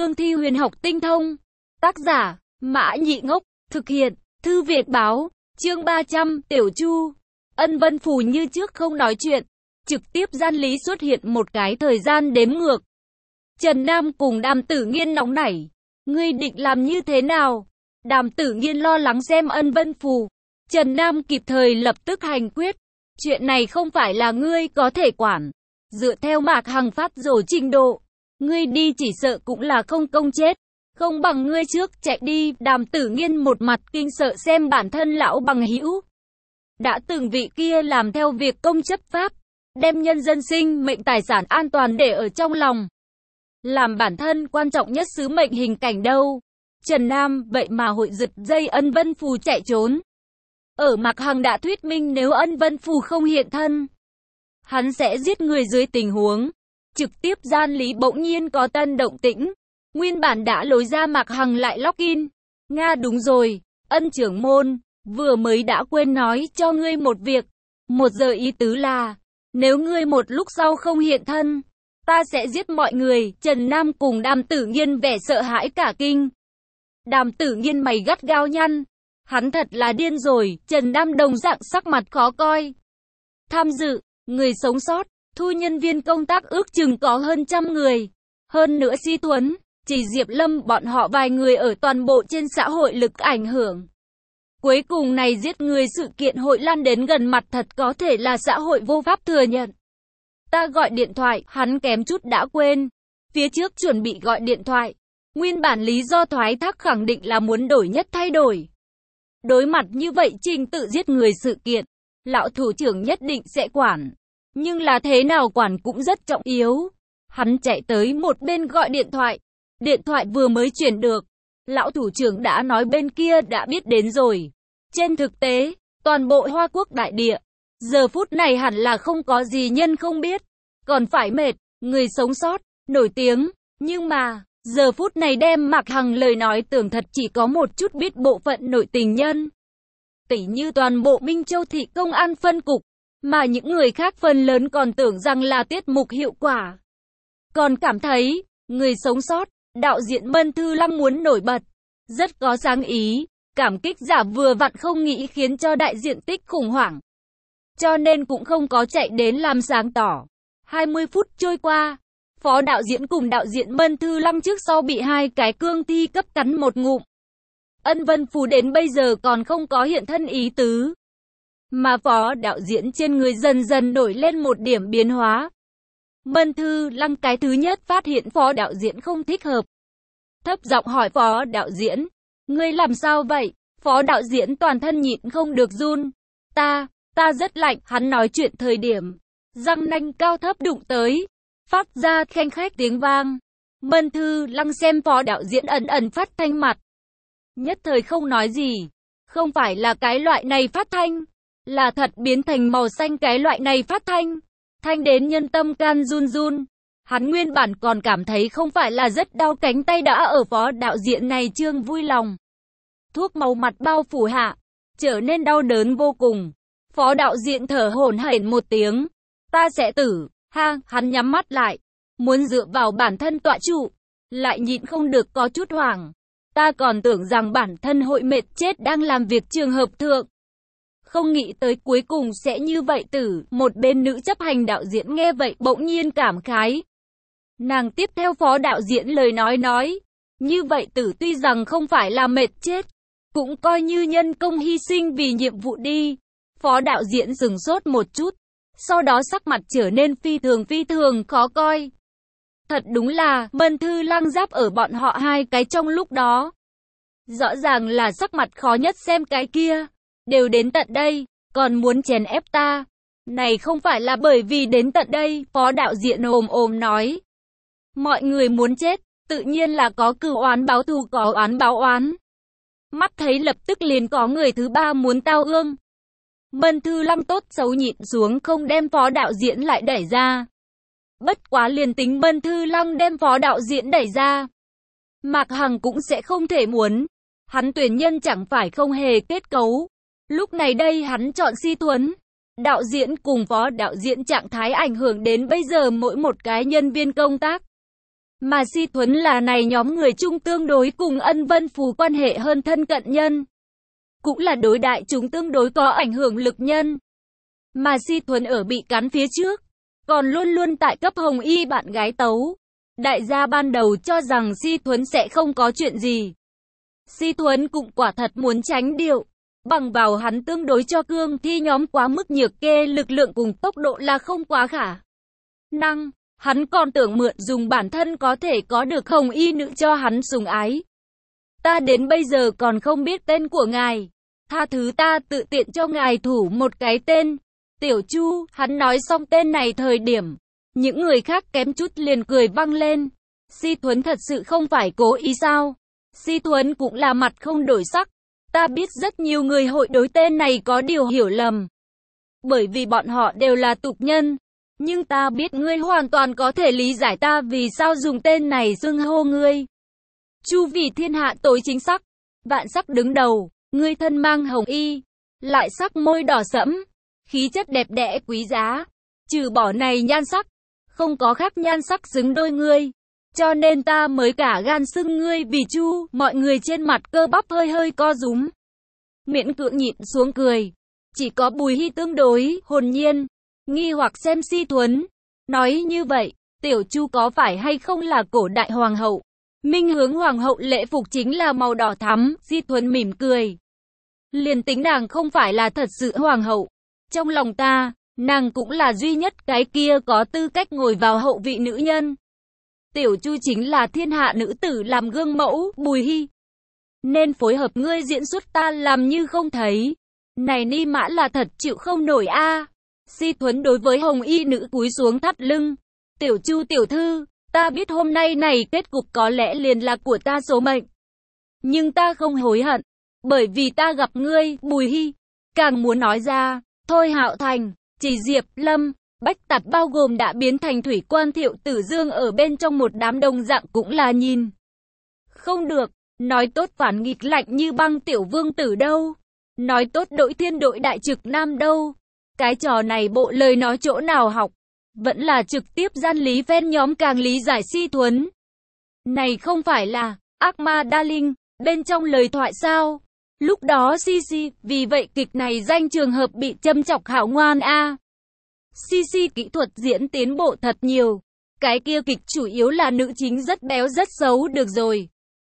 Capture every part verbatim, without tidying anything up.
cương thi huyền học tinh thông. Tác giả, Mã Nhị Ngốc, thực hiện, Thư Việt Báo, chương ba trăm, Tiểu Chu. Ân Vân Phù như trước không nói chuyện, trực tiếp gian lý xuất hiện một cái thời gian đếm ngược. Trần Nam cùng Đàm Tử Nghiên nóng nảy. Ngươi định làm như thế nào? Đàm Tử Nghiên lo lắng xem Ân Vân Phù. Trần Nam kịp thời lập tức hành quyết. Chuyện này không phải là ngươi có thể quản. Dựa theo Mạc Hằng phát rồ trình độ, ngươi đi chỉ sợ cũng là không công chết. Không bằng ngươi trước chạy đi. Đàm Tử Nghiên một mặt kinh sợ xem bản thân lão bằng hữu. Đã từng vị kia làm theo việc công chấp pháp, đem nhân dân sinh mệnh tài sản an toàn để ở trong lòng. Làm bản thân quan trọng nhất sứ mệnh hình cảnh đâu. Trần Nam vậy mà hội giật dây Ân Vân Phù chạy trốn. Ở Mạc Hằng đã thuyết minh nếu Ân Vân Phù không hiện thân, hắn sẽ giết người dưới tình huống trực tiếp gian lý bỗng nhiên có tân động tĩnh. Nguyên bản đã lối ra Mạc Hằng lại login. Nga đúng rồi, Ân trưởng môn, vừa mới đã quên nói cho ngươi một việc. Một giờ ý tứ là, nếu ngươi một lúc sau không hiện thân, ta sẽ giết mọi người. Trần Nam cùng Đàm Tử Nghiên vẻ sợ hãi cả kinh. Đàm Tử Nghiên mày gắt gao nhăn. Hắn thật là điên rồi. Trần Nam đồng dạng sắc mặt khó coi. Tham dự, người sống sót, thu nhân viên công tác ước chừng có hơn trăm người. Hơn nữa Si Tuấn, chỉ Diệp Lâm bọn họ vài người ở toàn bộ trên xã hội lực ảnh hưởng. Cuối cùng này giết người sự kiện hội lan đến gần mặt thật có thể là xã hội vô pháp thừa nhận. Ta gọi điện thoại, hắn kém chút đã quên. Phía trước chuẩn bị gọi điện thoại. Nguyên bản lý do thoái thác khẳng định là muốn đổi nhất thay đổi. Đối mặt như vậy trình tự giết người sự kiện, lão thủ trưởng nhất định sẽ quản. Nhưng là thế nào quản cũng rất trọng yếu. Hắn chạy tới một bên gọi điện thoại. Điện thoại vừa mới chuyển được, lão thủ trưởng đã nói bên kia đã biết đến rồi. Trên thực tế, toàn bộ Hoa Quốc đại địa, giờ phút này hẳn là không có gì nhân không biết. Còn phải mệt, người sống sót, nổi tiếng. Nhưng mà, giờ phút này đem Mạc Hằng lời nói tưởng thật chỉ có một chút biết bộ phận nội tình nhân. Tỉ như toàn bộ Minh Châu thị công an phân cục, mà những người khác phần lớn còn tưởng rằng là tiết mục hiệu quả. Còn cảm thấy, người sống sót, đạo diễn Mân Thư Lăng muốn nổi bật, rất có sáng ý, cảm kích giả vừa vặn không nghĩ khiến cho đại diện tích khủng hoảng. Cho nên cũng không có chạy đến làm sáng tỏ. hai mươi phút trôi qua, phó đạo diễn cùng đạo diễn Mân Thư Lăng trước sau bị hai cái cương thi cấp cắn một ngụm. Ân Vân Phù đến bây giờ còn không có hiện thân ý tứ. Mà phó đạo diễn trên người dần dần nổi lên một điểm biến hóa. Mân Thư Lăng cái thứ nhất phát hiện phó đạo diễn không thích hợp. Thấp giọng hỏi phó đạo diễn, ngươi làm sao vậy? Phó đạo diễn toàn thân nhịn không được run. Ta, ta rất lạnh. Hắn nói chuyện thời điểm, răng nanh cao thấp đụng tới, phát ra khanh khách tiếng vang. Mân Thư Lăng xem phó đạo diễn ẩn ẩn phát thanh mặt. Nhất thời không nói gì. Không phải là cái loại này phát thanh, là thật biến thành màu xanh cái loại này phát thanh. Thanh đến nhân tâm can run run. Hắn nguyên bản còn cảm thấy không phải là rất đau cánh tay đã ở phó đạo diễn này trương vui lòng. Thuốc màu mặt bao phủ hạ, trở nên đau đớn vô cùng. Phó đạo diễn thở hổn hển một tiếng. Ta sẽ tử, ha, hắn nhắm mắt lại. Muốn dựa vào bản thân tọa trụ, lại nhịn không được có chút hoảng. Ta còn tưởng rằng bản thân hội mệt chết đang làm việc trường hợp thượng. Không nghĩ tới cuối cùng sẽ như vậy tử. Một bên nữ chấp hành đạo diễn nghe vậy bỗng nhiên cảm khái. Nàng tiếp theo phó đạo diễn lời nói nói. Như vậy tử tuy rằng không phải là mệt chết, cũng coi như nhân công hy sinh vì nhiệm vụ đi. Phó đạo diễn dừng sốt một chút, sau đó sắc mặt trở nên phi thường phi thường khó coi. Thật đúng là, Mân Thư Lăng giáp ở bọn họ hai cái trong lúc đó. Rõ ràng là sắc mặt khó nhất xem cái kia. Đều đến tận đây, còn muốn chèn ép ta. Này không phải là bởi vì đến tận đây, phó đạo diễn ồm ồm nói. Mọi người muốn chết, tự nhiên là có cừu oán báo thù có oán báo oán. Mắt thấy lập tức liền có người thứ ba muốn tao ương. Mân Thư Lăng tốt xấu nhịn xuống không đem phó đạo diễn lại đẩy ra. Bất quá liền tính Mân Thư Lăng đem phó đạo diễn đẩy ra, Mạc Hằng cũng sẽ không thể muốn. Hắn tuyển nhân chẳng phải không hề kết cấu. Lúc này đây hắn chọn Si Tuấn. Đạo diễn cùng phó đạo diễn trạng thái ảnh hưởng đến bây giờ mỗi một cái nhân viên công tác. Mà Si Thuấn là này nhóm người chung tương đối cùng Ân Vân Phù quan hệ hơn thân cận nhân. Cũng là đối đại chúng tương đối có ảnh hưởng lực nhân. Mà Si Thuấn ở bị cắn phía trước, còn luôn luôn tại cấp Hồng Y bạn gái tấu. Đại gia ban đầu cho rằng Si Thuấn sẽ không có chuyện gì. Si Thuấn cũng quả thật muốn tránh điệu. Bằng vào hắn tương đối cho cương thi nhóm quá mức nhược kê lực lượng cùng tốc độ là không quá khả năng. Hắn còn tưởng mượn dùng bản thân có thể có được Hồng Y nữ cho hắn sủng ái. Ta đến bây giờ còn không biết tên của ngài. Tha thứ ta tự tiện cho ngài thủ một cái tên. Tiểu Chu, hắn nói xong tên này thời điểm. Những người khác kém chút liền cười vang lên. Si Thuấn thật sự không phải cố ý sao? Si Thuấn cũng là mặt không đổi sắc. Ta biết rất nhiều người hội đối tên này có điều hiểu lầm. Bởi vì bọn họ đều là tục nhân. Nhưng ta biết ngươi hoàn toàn có thể lý giải ta vì sao dùng tên này xưng hô ngươi. Chu vì thiên hạ tối chính sắc. Vạn sắc đứng đầu. Ngươi thân mang hồng y. Lại sắc môi đỏ sẫm. Khí chất đẹp đẽ quý giá. Trừ bỏ này nhan sắc. Không có khác nhan sắc xứng đôi ngươi. Cho nên ta mới cả gan xưng ngươi vì Chu. Mọi người trên mặt cơ bắp hơi hơi co rúm. Miễn cưỡng nhịn xuống cười. Chỉ có Bùi Hy tương đối hồn nhiên. Nghi hoặc xem Si Thuấn. Nói như vậy, Tiểu Chu có phải hay không là cổ đại hoàng hậu? Minh hướng hoàng hậu lễ phục chính là màu đỏ thắm. Si Thuấn mỉm cười. Liền tính nàng không phải là thật sự hoàng hậu. Trong lòng ta, nàng cũng là duy nhất cái kia có tư cách ngồi vào hậu vị nữ nhân. Tiểu Chu chính là thiên hạ nữ tử làm gương mẫu, Bùi Hy. Nên phối hợp ngươi diễn xuất ta làm như không thấy. Này ni mã là thật chịu không nổi a. À. Si Thuấn đối với Hồng Y nữ cúi xuống thắt lưng. Tiểu Chu tiểu thư, ta biết hôm nay này kết cục có lẽ liền là của ta số mệnh. Nhưng ta không hối hận. Bởi vì ta gặp ngươi, Bùi Hy. Càng muốn nói ra, Thôi Hạo Thành, Chỉ Diệp Lâm, Bách Tặt bao gồm đã biến thành thủy quan Thiệu Tử Dương ở bên trong một đám đông dạng cũng là nhìn. Không được, nói tốt phản nghịch lạnh như băng tiểu vương tử đâu. Nói tốt đội thiên đội đại trực nam đâu. Cái trò này bộ lời nói chỗ nào học. Vẫn là trực tiếp gian lý phen nhóm càng lý giải Si Thuấn. Này không phải là ác ma darling, bên trong lời thoại sao? Lúc đó Si Si, vì vậy kịch này danh trường hợp bị châm chọc hảo ngoan a. À. Si Si kỹ thuật diễn tiến bộ thật nhiều. Cái kia kịch chủ yếu là nữ chính rất béo rất xấu được rồi.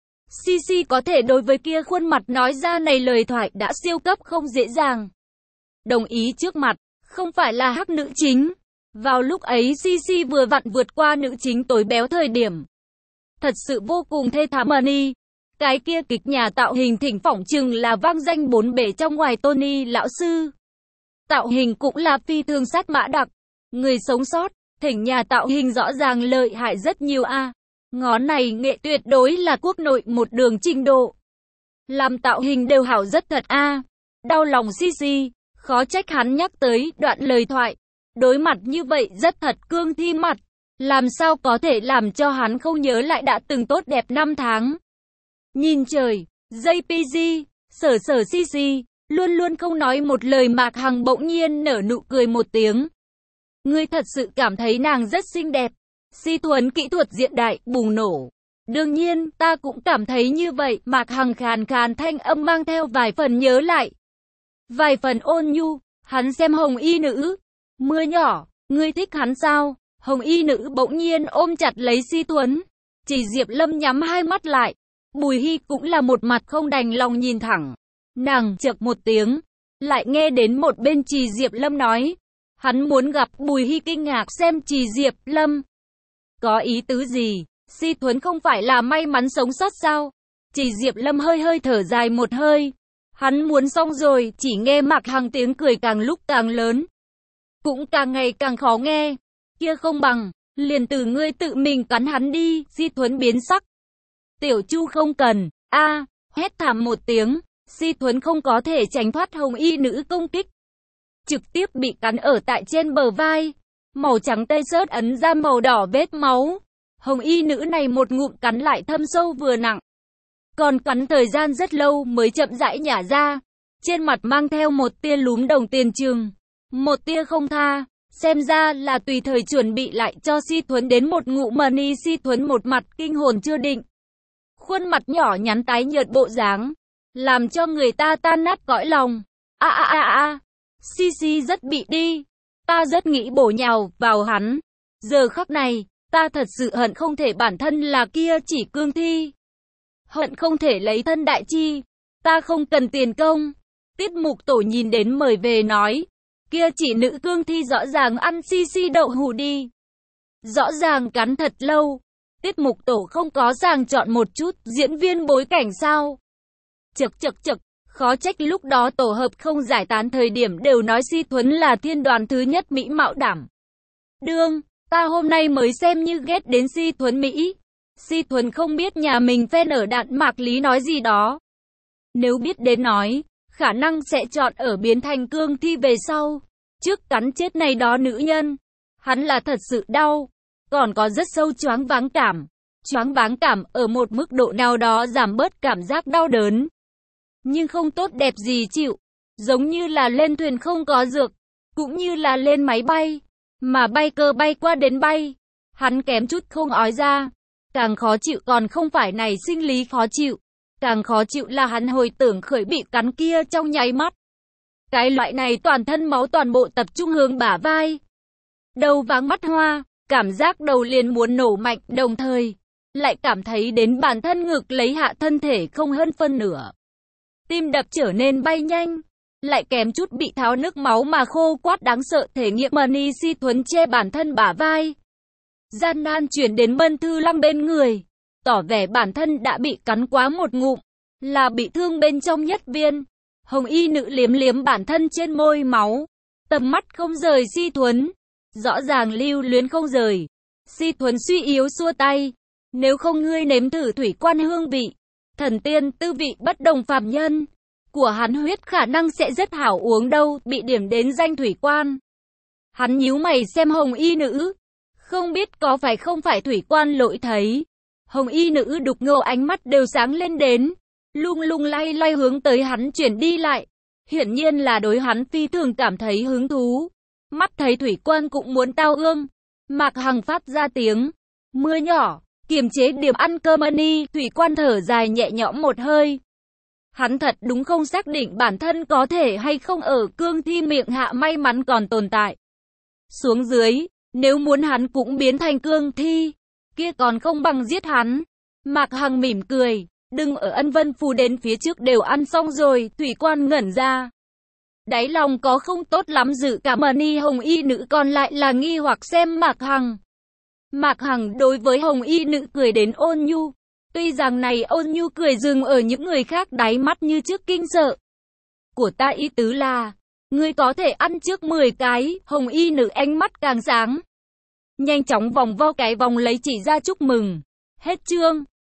Si Si có thể đối với kia khuôn mặt nói ra này lời thoại đã siêu cấp không dễ dàng. Đồng ý trước mặt, không phải là hắc nữ chính. Vào lúc ấy Si Si vừa vặn vượt qua nữ chính tối béo thời điểm. Thật sự vô cùng thê thảm Money. Cái kia kịch nhà tạo hình thỉnh phỏng chừng là vang danh bốn bể trong ngoài Tony lão sư. Tạo hình cũng là phi thường sát mã đặc. Người sống sót, thỉnh nhà tạo hình rõ ràng lợi hại rất nhiều a. À. Ngón này nghệ tuyệt đối là quốc nội một đường trình độ. Làm tạo hình đều hảo rất thật a. À. Đau lòng Si Si, khó trách hắn nhắc tới đoạn lời thoại. Đối mặt như vậy rất thật cương thi mặt. Làm sao có thể làm cho hắn không nhớ lại đã từng tốt đẹp năm tháng. Nhìn trời, jê pê giê, sở sở Si Si, luôn luôn không nói một lời Mạc Hằng bỗng nhiên nở nụ cười một tiếng. Ngươi thật sự cảm thấy nàng rất xinh đẹp. Si Thuấn kỹ thuật diện đại, bùng nổ. Đương nhiên, ta cũng cảm thấy như vậy. Mạc Hằng khàn khàn thanh âm mang theo vài phần nhớ lại. Vài phần ôn nhu, hắn xem Hồng Y nữ. Mưa nhỏ, ngươi thích hắn sao? Hồng Y nữ bỗng nhiên ôm chặt lấy Si Thuấn. Chỉ Diệp Lâm nhắm hai mắt lại. Bùi Hy cũng là một mặt không đành lòng nhìn thẳng. Nàng chợt một tiếng, lại nghe đến một bên Trì Diệp Lâm nói. Hắn muốn gặp. Bùi Hy kinh ngạc xem Trì Diệp Lâm. Có ý tứ gì? Si Thuấn không phải là may mắn sống sót sao? Trì Diệp Lâm hơi hơi thở dài một hơi. Hắn muốn xong rồi, chỉ nghe Mạc Hằng tiếng cười càng lúc càng lớn. Cũng càng ngày càng khó nghe. Kia không bằng, liền từ ngươi tự mình cắn hắn đi. Si Thuấn biến sắc. Tiểu Chu không cần. A, à, hét thảm một tiếng. Si Thuấn không có thể tránh thoát Hồng Y nữ công kích. Trực tiếp bị cắn ở tại trên bờ vai. Màu trắng tê sớt ấn ra màu đỏ vết máu. Hồng Y nữ này một ngụm cắn lại thâm sâu vừa nặng. Còn cắn thời gian rất lâu mới chậm rãi nhả ra. Trên mặt mang theo một tia lúm đồng tiền trường. Một tia không tha. Xem ra là tùy thời chuẩn bị lại cho Si Thuấn đến một ngụm mani. Si Thuấn một mặt kinh hồn chưa định. Khuôn mặt nhỏ nhắn tái nhợt bộ dáng, làm cho người ta tan nát cõi lòng. A a a a, Si Si rất bị đi. Ta rất nghĩ bổ nhào vào hắn. Giờ khắc này, ta thật sự hận không thể bản thân là kia chỉ cương thi. Hận không thể lấy thân đại chi. Ta không cần tiền công. Tiết Mục Tổ nhìn đến mời về nói. Kia chỉ nữ cương thi rõ ràng ăn Si Si đậu hù đi. Rõ ràng cắn thật lâu. Tiết Mục Tổ không có sàng chọn một chút diễn viên bối cảnh sao. Chật chật chật, khó trách lúc đó tổ hợp không giải tán thời điểm đều nói Si Thuấn là thiên đoàn thứ nhất Mỹ mạo đảm. Đương, ta hôm nay mới xem như ghét đến Si Thuấn Mỹ. Si Thuấn không biết nhà mình fan ở Đạn Mạc Lý nói gì đó. Nếu biết đến nói, khả năng sẽ chọn ở biến thành cương thi về sau. Trước cắn chết này đó nữ nhân, hắn là thật sự đau. Còn có rất sâu choáng váng cảm. Choáng váng cảm ở một mức độ nào đó giảm bớt cảm giác đau đớn. Nhưng không tốt đẹp gì chịu. Giống như là lên thuyền không có dược. Cũng như là lên máy bay. Mà bay cơ bay qua đến bay. Hắn kém chút không ói ra. Càng khó chịu còn không phải này sinh lý khó chịu. Càng khó chịu là hắn hồi tưởng khởi bị cắn kia trong nháy mắt. Cái loại này toàn thân máu toàn bộ tập trung hướng bả vai. Đầu váng mắt hoa. Cảm giác đầu liền muốn nổ mạnh, đồng thời lại cảm thấy đến bản thân ngực lấy hạ thân thể không hơn phân nửa. Tim đập trở nên bay nhanh, lại kém chút bị tháo nước máu mà khô quát đáng sợ. Thể nghiệm mani. Si Thuấn che bản thân bả vai, gian nan chuyển đến Mân Thư Lăng bên người, tỏ vẻ bản thân đã bị cắn quá một ngụm, là bị thương bên trong nhất viên. Hồng y nữ liếm liếm bản thân trên môi máu, tầm mắt không rời Si Thuấn. Rõ ràng lưu luyến không rời. Si Thuấn suy yếu xua tay. Nếu không ngươi nếm thử thủy quan hương vị. Thần tiên tư vị bất đồng phàm nhân. Của hắn huyết khả năng sẽ rất hảo uống đâu. Bị điểm đến danh thủy quan. Hắn nhíu mày xem hồng y nữ. Không biết có phải không phải thủy quan lỗi thấy. Hồng y nữ đục ngầu ánh mắt đều sáng lên đến. Lung lung lay lay hướng tới hắn chuyển đi lại. Hiển nhiên là đối hắn phi thường cảm thấy hứng thú. Mắt thấy thủy quan cũng muốn tao ương. Mạc Hằng phát ra tiếng mưa nhỏ, kiềm chế điểm ăn cơm mani. Thủy quan thở dài nhẹ nhõm một hơi. Hắn thật đúng không xác định bản thân có thể hay không ở cương thi miệng hạ may mắn còn tồn tại. Xuống dưới, nếu muốn hắn cũng biến thành cương thi, kia còn không bằng giết hắn. Mạc Hằng mỉm cười, đừng ở Ân Vân Phù đến phía trước đều ăn xong rồi. Thủy quan ngẩn ra. Đáy lòng có không tốt lắm dự cảm. Mani hồng y nữ còn lại là nghi hoặc xem Mạc Hằng. Mạc Hằng đối với hồng y nữ cười đến ôn nhu. Tuy rằng này ôn nhu cười dừng ở những người khác đáy mắt như trước kinh sợ. Của ta ý tứ là, ngươi có thể ăn trước mười cái. Hồng y nữ ánh mắt càng sáng. Nhanh chóng vòng vo cái vòng lấy chỉ ra chúc mừng. Hết chương.